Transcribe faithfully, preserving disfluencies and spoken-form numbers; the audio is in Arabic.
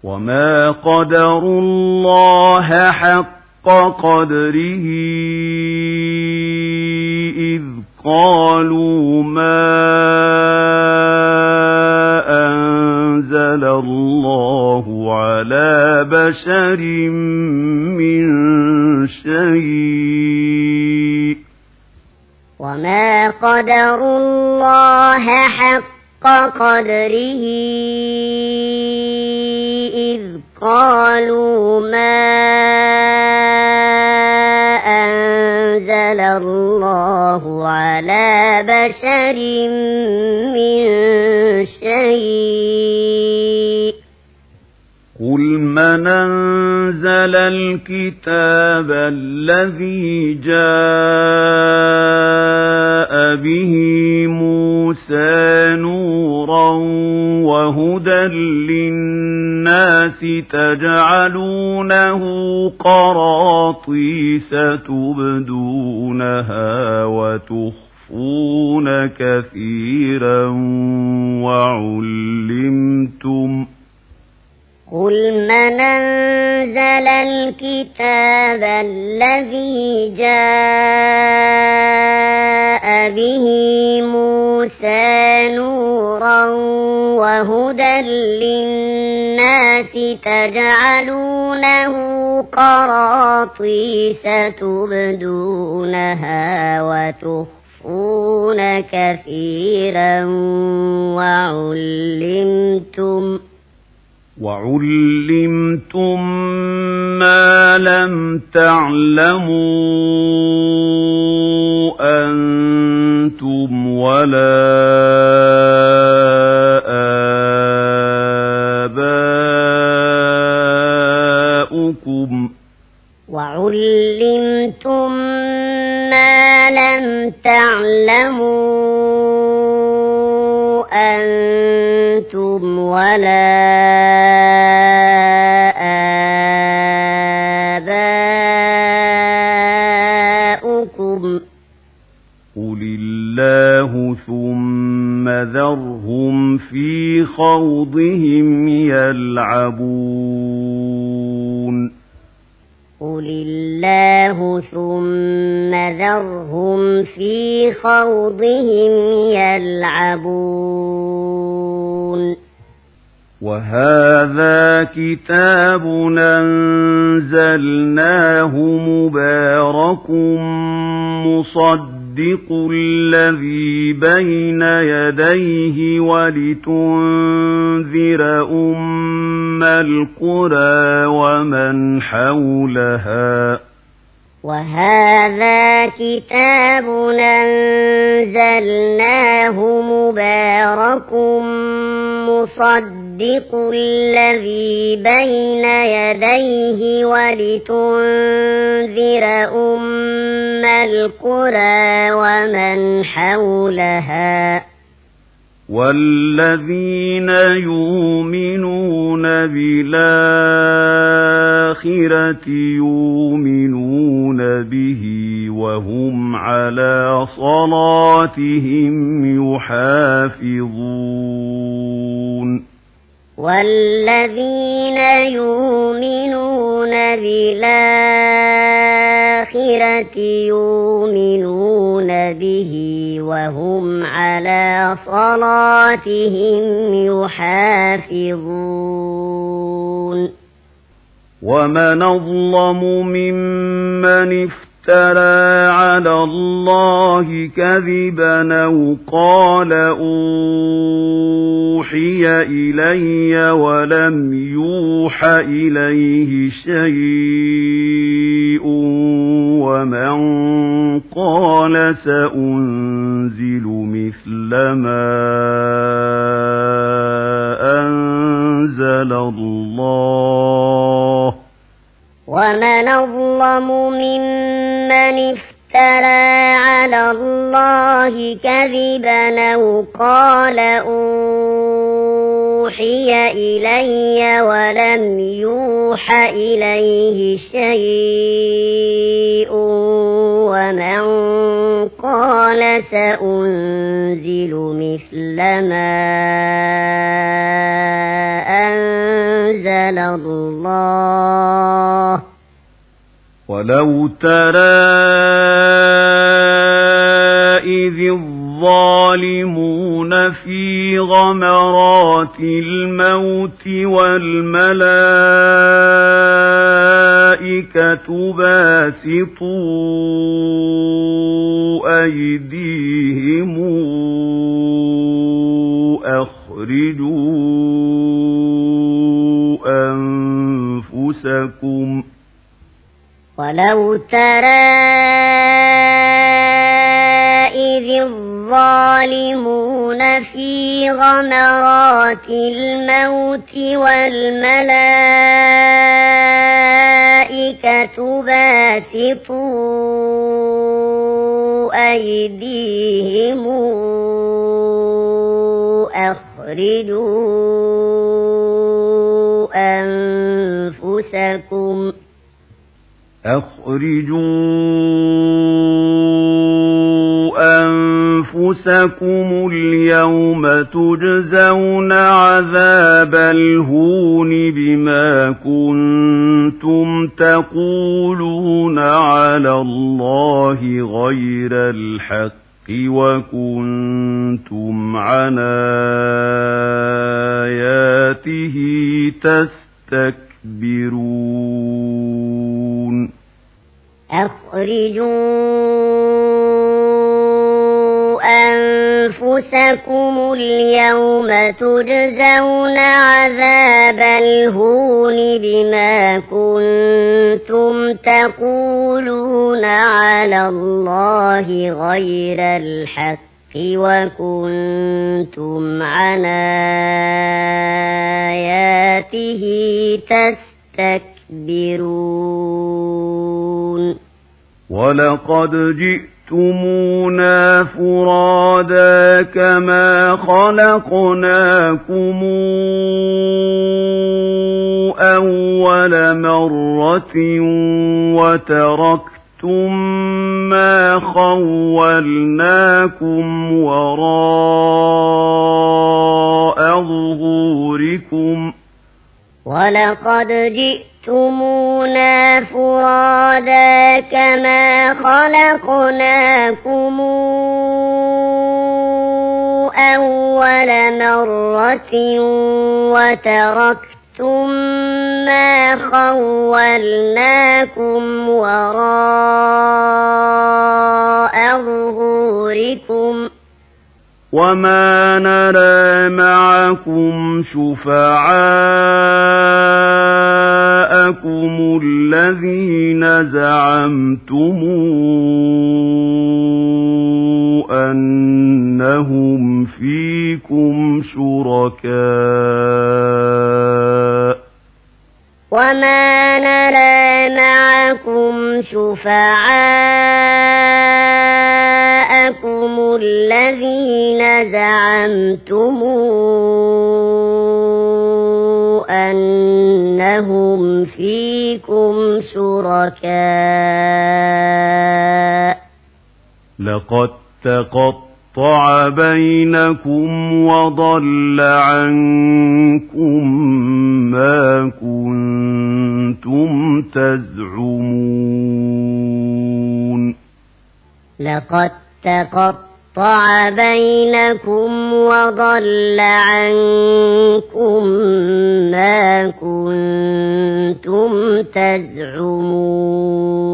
وما قدروا الله حق قدره إذ قالوا ما أنزل الله على بشر من شيء وما قدروا الله حق قدره إذ قالوا ما أنزل الله على بشر من شيء قل من أنزل الكتاب الذي جاء به موسى نورا وهدى للناس تجعلونه قراطيس تبدونها وتخفون كثيرا وعلمتم قل من أنزل الكتاب الذي جاء به موسى نورا وهدى للناس تجعلونه قراطيس تبدونها وتخفون كثيرا وعلمتم وعلمتم ما لم تعلموا أنتم ولا آباؤكم وعلمتم ما لم تعلموا أنتم ولا آباؤكم قل الله ثم ذرهم في خوضهم يلعبون قل الله ثم ذرهم في خوضهم يلعبون وهذا كتاب أنزلناه مبارك مصدق الذي بين يديه ولتنذر أم القرى ومن حولها وهذا كتاب أنزلناه مبارك مصدق الذي بين يديه ولتنذر أم القرى ومن حولها والذين يؤمنون بالآخرة يؤمنون به وهم على صلاتهم يحافظون والذين يؤمنون بالآخرة يؤمنون به وهم على صلاتهم يحافظون ومن أظلم ممن افترى على الله كذبا أو قال أوحي إلي ولم يوح إليه شيء ومن قال سأنزل مثل ما أنزل الله ومن أظلم ممن افترى على الله كذبا أو قال أوحي إلي ولم يوح إليه شيء ومن قال سأنزل مثل ما أنزل أنزل الله ولو ترى إذ الظالمون في غمرات الموت والملائكة باسطوا أيديهم أخرجوا أنفسكم ولو ترى إذ الظالمون في غمرات الموت والملائكة باسطوا أيديهم أخرجوا أنفسكم أخرجوا أنفسكم اليوم تجزون عذاب الهون بما كنتم تقولون على الله غير الحق وكنتم عن آياته تستكبرون أخرجوا أنفسكم اليوم تجزون عذاب الهون بما كنتم تقولون على الله غير الحق وكنتم عن آياته تستكبرون ولقد جئتمونا فرادا كما خلقناكم أول مرة وتركتم ما خولناكم وراء ظهوركم ولقد جئتمونا فرادا كما خلقناكم أول مرة وتركتم ما خولناكم وراء ظهوركم وما نرى معكم شفعاءكم الذين زعمتم أنهم فيكم شركاء وما نرى معكم شفعاءكم الذين زعمتم أنهم فيكم شركاء لقد تقطع بينكم وضل عنكم ما كنتم تزعمون لقد تقطع بينكم وضل عنكم ما كنتم تزعمون